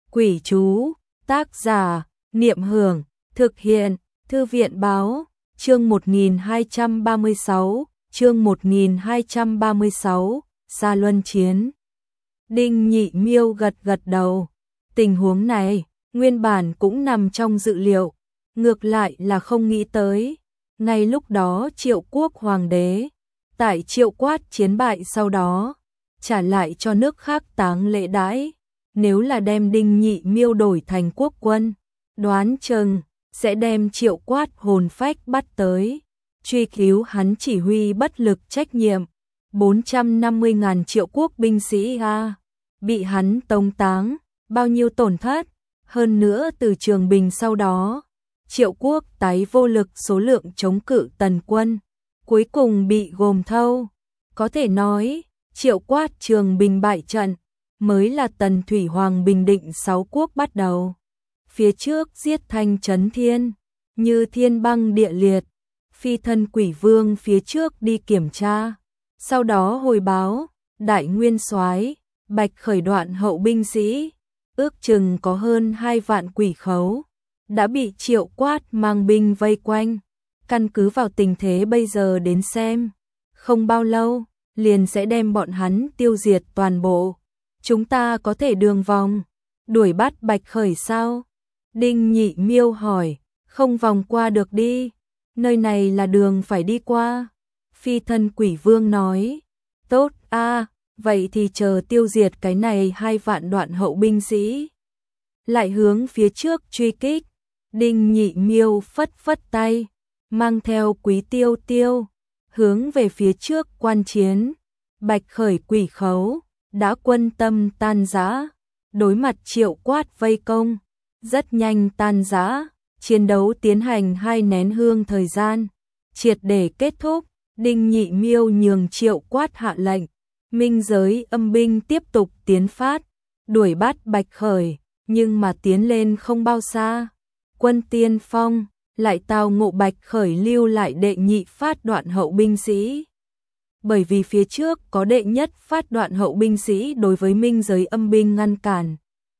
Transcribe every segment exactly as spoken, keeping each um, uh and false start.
Quỷ chú, tác giả, Niệm Hưởng, thực hiện, Thư viện báo, chương một nghìn hai trăm ba mươi sáu, chương một nghìn hai trăm ba mươi sáu, Sa Luân Chiến. Đinh Nhị Miêu gật gật đầu, tình huống này, nguyên bản cũng nằm trong dự liệu, ngược lại là không nghĩ tới. Ngay lúc đó Triệu Quốc Hoàng đế, tại Triệu Quát chiến bại sau đó, trả lại cho nước khác táng lễ đãi. Nếu là đem Đinh Nhị Miêu đổi thành quốc quân, đoán chừng sẽ đem Triệu Quát hồn phách bắt tới, truy cứu hắn chỉ huy bất lực trách nhiệm. bốn trăm năm mươi ngàn Triệu Quốc binh sĩ a, bị hắn tống táng, bao nhiêu tổn thất, hơn nữa từ Trường Bình sau đó, Triệu Quốc tái vô lực số lượng chống cự Tần quân, cuối cùng bị gồm thâu. Có thể nói, Triệu Quát Trường Bình bại trận, mới là Tần Thủy Hoàng bình định sáu quốc bắt đầu. Phía trước giết Thanh Trấn Thiên, như thiên băng địa liệt, phi thân quỷ vương phía trước đi kiểm tra, sau đó hồi báo, đại nguyên soái Bạch Khởi đoạn hậu binh sĩ, ước chừng có hơn hai vạn quỷ khấu, đã bị Triệu Quát mang binh vây quanh. Căn cứ vào tình thế bây giờ đến xem, không bao lâu, liền sẽ đem bọn hắn tiêu diệt toàn bộ. Chúng ta có thể đường vòng, đuổi bắt Bạch Khởi sao? Đinh Nhị Miêu hỏi, không vòng qua được đi, nơi này là đường phải đi qua. Phi thân quỷ vương nói, tốt a, vậy thì chờ tiêu diệt cái này hai vạn đoạn hậu binh sĩ. Lại hướng phía trước truy kích, Đinh Nhị Miêu phất phất tay, mang theo Quý Tiêu Tiêu, hướng về phía trước quan chiến. Bạch Khởi quỷ khấu, đã quân tâm tan rã, đối mặt Triệu Quát vây công, rất nhanh tan rã, chiến đấu tiến hành hai nén hương thời gian, triệt để kết thúc. Đinh Nhị Miêu nhường Triệu Quát hạ lệnh, minh giới âm binh tiếp tục tiến phát, đuổi bắt Bạch Khởi, nhưng mà tiến lên không bao xa, quân tiên phong lại tao ngộ Bạch Khởi lưu lại đệ nhị phát đoạn hậu binh sĩ. Bởi vì phía trước có đệ nhất phát đoạn hậu binh sĩ đối với minh giới âm binh ngăn cản.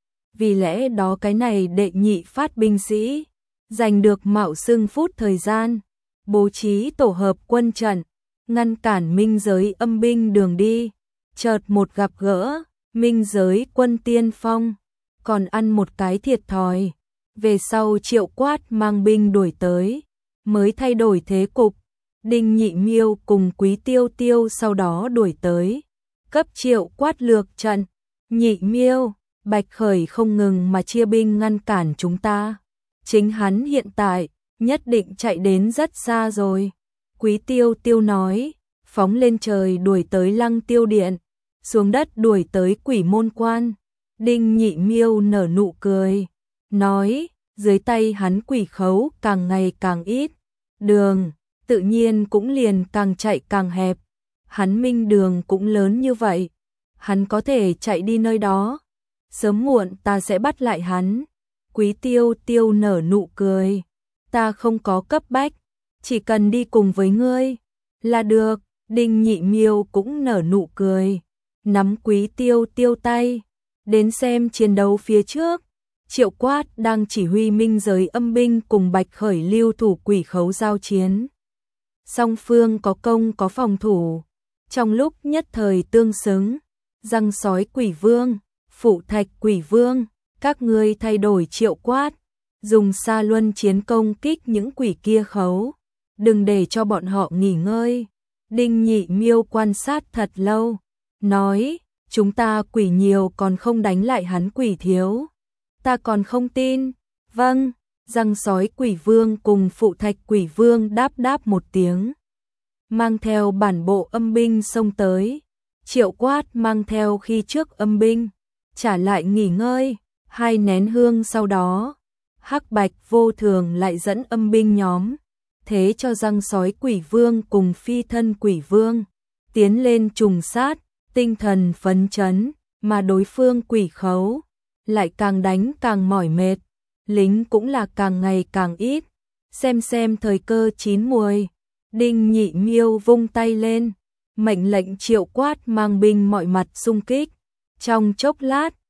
Vì lẽ đó cái này đệ nhị phát binh sĩ, giành được mạo xưng phút thời gian, bố trí tổ hợp quân trận, ngăn cản minh giới âm binh đường đi. Chợt một gặp gỡ, minh giới quân tiên phong, còn ăn một cái thiệt thòi. Về sau Triệu Quát mang binh đuổi tới, mới thay đổi thế cục. Đinh Nhị Miêu cùng Quý Tiêu Tiêu sau đó đuổi tới, cấp Triệu Quát lược trận. Nhị Miêu, Bạch Khởi không ngừng mà chia binh ngăn cản chúng ta, chính hắn hiện tại nhất định chạy đến rất xa rồi. Quý Tiêu Tiêu nói, phóng lên trời đuổi tới Lăng Tiêu Điện, xuống đất đuổi tới Quỷ Môn Quan. Đinh Nhị Miêu nở nụ cười, nói, dưới tay hắn quỷ khấu càng ngày càng ít, đường tự nhiên cũng liền càng chạy càng hẹp. Hắn minh đường cũng lớn như vậy, hắn có thể chạy đi nơi đó, sớm muộn ta sẽ bắt lại hắn. Quý Tiêu Tiêu nở nụ cười, ta không có cấp bách, chỉ cần đi cùng với ngươi là được. Đinh Nhị Miêu cũng nở nụ cười, nắm Quý Tiêu Tiêu tay, đến xem chiến đấu phía trước. Triệu Quát đang chỉ huy minh giới âm binh cùng Bạch Khởi lưu thủ quỷ khấu giao chiến. Song phương có công có phòng thủ, trong lúc nhất thời tương xứng. Răng sói quỷ vương, phụ thạch quỷ vương, các ngươi thay đổi Triệu Quát, dùng Sa Luân chiến công kích những quỷ kia khấu, đừng để cho bọn họ nghỉ ngơi. Đinh Nhị Miêu quan sát thật lâu, nói, chúng ta quỷ nhiều còn không đánh lại hắn quỷ thiếu. Ta còn không tin. Vâng. Răng sói quỷ vương cùng phụ thạch quỷ vương đáp đáp một tiếng, mang theo bản bộ âm binh xông tới. Triệu Quát mang theo khi trước âm binh, trả lại nghỉ ngơi. Hai nén hương sau đó, Hắc Bạch Vô Thường lại dẫn âm binh nhóm, thế cho răng sói quỷ vương cùng phi thân quỷ vương tiến lên trùng sát, tinh thần phấn chấn, mà đối phương quỷ khấu lại càng đánh càng mỏi mệt, lính cũng là càng ngày càng ít. Xem xem thời cơ chín muồi, Đinh Nhị Miêu vung tay lên, mệnh lệnh Triệu Quát mang binh mọi mặt xung kích. Trong chốc lát,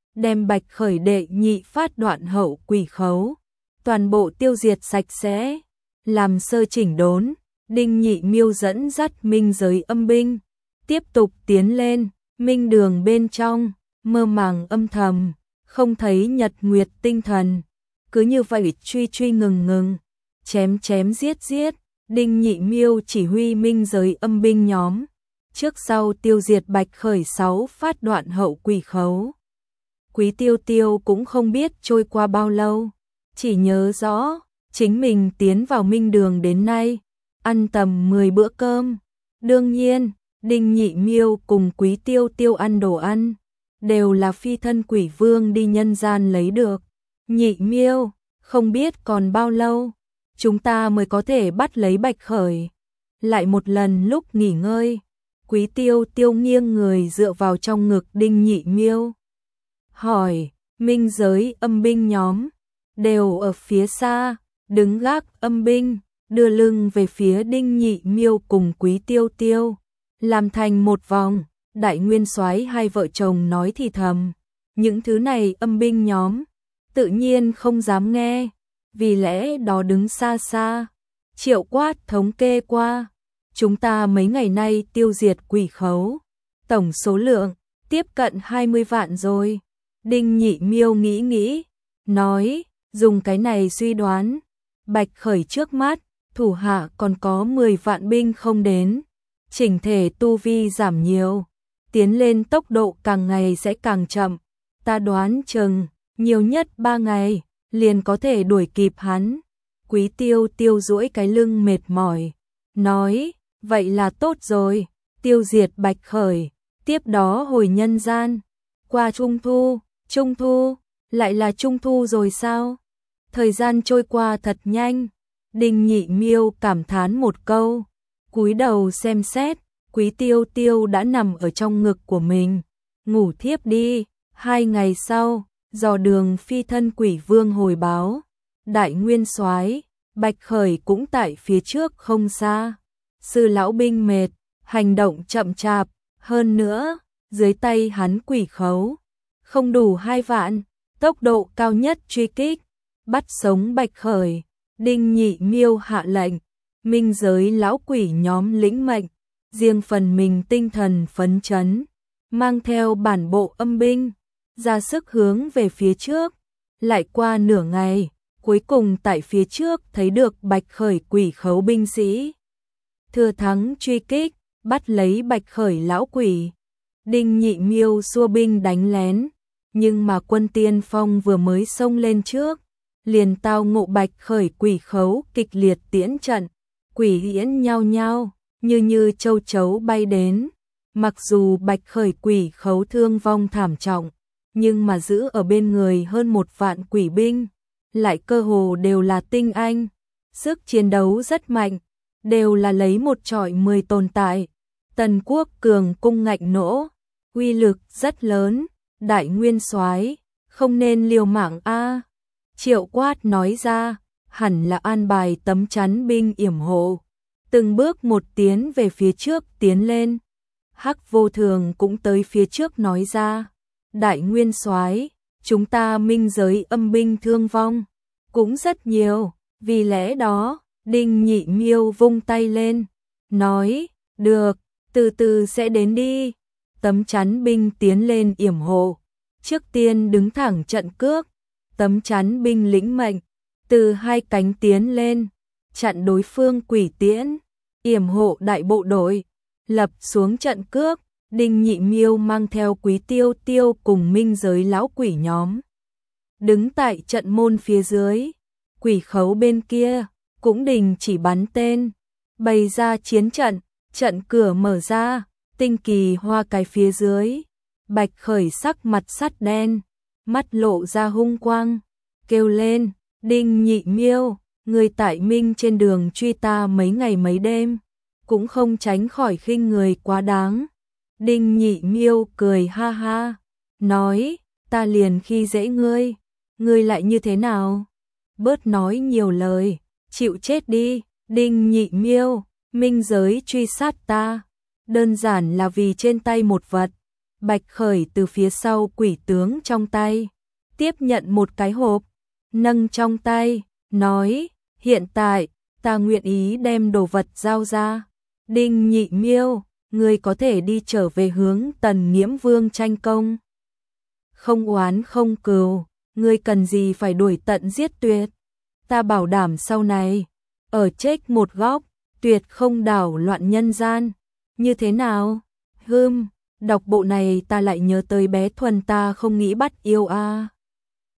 đem Bạch Khởi đệ nhị phát đoạn hậu quỷ khấu, toàn bộ tiêu diệt sạch sẽ, làm sơ chỉnh đốn. Đinh Nhị Miêu dẫn dắt minh giới âm binh, tiếp tục tiến lên, minh đường bên trong, mơ màng âm thầm, không thấy nhật nguyệt tinh thần. Cứ như vậy truy truy ngừng ngừng, chém chém giết giết, Đinh Nhị Miêu chỉ huy minh giới âm binh nhóm, trước sau tiêu diệt Bạch Khởi sáu phát đoạn hậu quỷ khấu. Quý Tiêu Tiêu cũng không biết trôi qua bao lâu, chỉ nhớ rõ, chính mình tiến vào minh đường đến nay, ăn tầm mười bữa cơm. Đương nhiên, Đinh Nhị Miêu cùng Quý Tiêu Tiêu ăn đồ ăn, đều là phi thân quỷ vương đi nhân gian lấy được. Nhị Miêu, không biết còn bao lâu, chúng ta mới có thể bắt lấy Bạch Khởi. Lại một lần lúc nghỉ ngơi, Quý Tiêu Tiêu nghiêng người dựa vào trong ngực Đinh Nhị Miêu. Hỏi, minh giới âm binh nhóm, đều ở phía xa, đứng gác âm binh, đưa lưng về phía Đinh Nhị Miêu cùng Quý Tiêu Tiêu, làm thành một vòng. Đại Nguyên Soái hai vợ chồng nói thì thầm, những thứ này âm binh nhóm, tự nhiên không dám nghe, vì lẽ đó đứng xa xa. Triệu Quát thống kê qua, chúng ta mấy ngày nay tiêu diệt quỷ khấu, tổng số lượng tiếp cận hai mươi vạn rồi. Đinh Nhị Miêu nghĩ nghĩ, nói, dùng cái này suy đoán, Bạch Khởi trước mắt, thủ hạ còn có mười vạn binh không đến, chỉnh thể tu vi giảm nhiều, tiến lên tốc độ càng ngày sẽ càng chậm, ta đoán chừng, nhiều nhất ba ngày, liền có thể đuổi kịp hắn. Quý Tiêu Tiêu duỗi cái lưng mệt mỏi, nói, vậy là tốt rồi, tiêu diệt Bạch Khởi, tiếp đó hồi nhân gian. Qua Trung Thu, Trung Thu, lại là Trung Thu rồi sao? Thời gian trôi qua thật nhanh. Đinh Nhị Miêu cảm thán một câu, cúi đầu xem xét, Quý Tiêu Tiêu đã nằm ở trong ngực của mình, ngủ thiếp đi. Hai ngày sau, dò đường phi thân quỷ vương hồi báo, Đại Nguyên Soái, Bạch Khởi cũng tại phía trước không xa. Sư lão binh mệt, hành động chậm chạp, hơn nữa, dưới tay hắn quỷ khấu, không đủ hai vạn, tốc độ cao nhất truy kích, bắt sống Bạch Khởi. Đinh Nhị Miêu hạ lệnh, minh giới lão quỷ nhóm lĩnh mệnh, riêng phần mình tinh thần phấn chấn, mang theo bản bộ âm binh, ra sức hướng về phía trước. Lại qua nửa ngày, cuối cùng tại phía trước thấy được Bạch Khởi quỷ khấu binh sĩ. Thừa thắng truy kích, bắt lấy Bạch Khởi lão quỷ. Đinh Nhị Miêu xua binh đánh lén, nhưng mà quân tiên phong vừa mới xông lên trước, liền tao ngộ Bạch Khởi quỷ khấu kịch liệt tiễn trận, quỷ yễn nhao nhao, như như châu chấu bay đến. Mặc dù Bạch Khởi quỷ khấu thương vong thảm trọng, nhưng mà giữ ở bên người hơn một vạn quỷ binh, lại cơ hồ đều là tinh anh, sức chiến đấu rất mạnh, đều là lấy một trọi mười tồn tại. Tần Quốc cường cung ngạnh nỗ, uy lực rất lớn. Đại Nguyên Soái, không nên liều mạng a. Triệu Quát nói ra, hẳn là an bài tấm chắn binh yểm hộ, từng bước một tiến về phía trước tiến lên. Hắc Vô Thường cũng tới phía trước nói ra, Đại Nguyên Soái, chúng ta minh giới âm binh thương vong cũng rất nhiều, vì lẽ đó, Đinh Nhị Miêu vung tay lên, nói, được, từ từ sẽ đến đi. Tấm chắn binh tiến lên yểm hộ, trước tiên đứng thẳng trận cước. Tấm chắn binh lĩnh mệnh, từ hai cánh tiến lên, chặn đối phương quỷ tiễn, yểm hộ đại bộ đội, lập xuống trận cước. Đinh Nhị Miêu mang theo Quý Tiêu Tiêu cùng minh giới lão quỷ nhóm, đứng tại trận môn phía dưới. Quỷ khấu bên kia cũng đình chỉ bắn tên, bày ra chiến trận. Trận cửa mở ra, tinh kỳ hoa cái phía dưới, Bạch Khởi sắc mặt sắt đen, mắt lộ ra hung quang, kêu lên, Đinh Nhị Miêu, người tại minh trên đường truy ta mấy ngày mấy đêm, cũng không tránh khỏi khinh người quá đáng. Đinh Nhị Miêu cười ha ha, nói, ta liền khi dễ ngươi, ngươi lại như thế nào? Bớt nói nhiều lời, chịu chết đi. Đinh Nhị Miêu, minh giới truy sát ta, đơn giản là vì trên tay một vật, Bạch Khởi từ phía sau quỷ tướng trong tay, tiếp nhận một cái hộp, nâng trong tay, nói, hiện tại, ta nguyện ý đem đồ vật giao ra. Đinh Nhị Miêu, ngươi có thể đi trở về hướng Tần Nghiễm Vương tranh công. Không oán không cừu, ngươi cần gì phải đuổi tận giết tuyệt. Ta bảo đảm sau này, ở chết một góc, tuyệt không đảo loạn nhân gian. Như thế nào? Hừm, đọc bộ này ta lại nhớ tới bé Thuần ta không nghĩ bắt yêu a. À.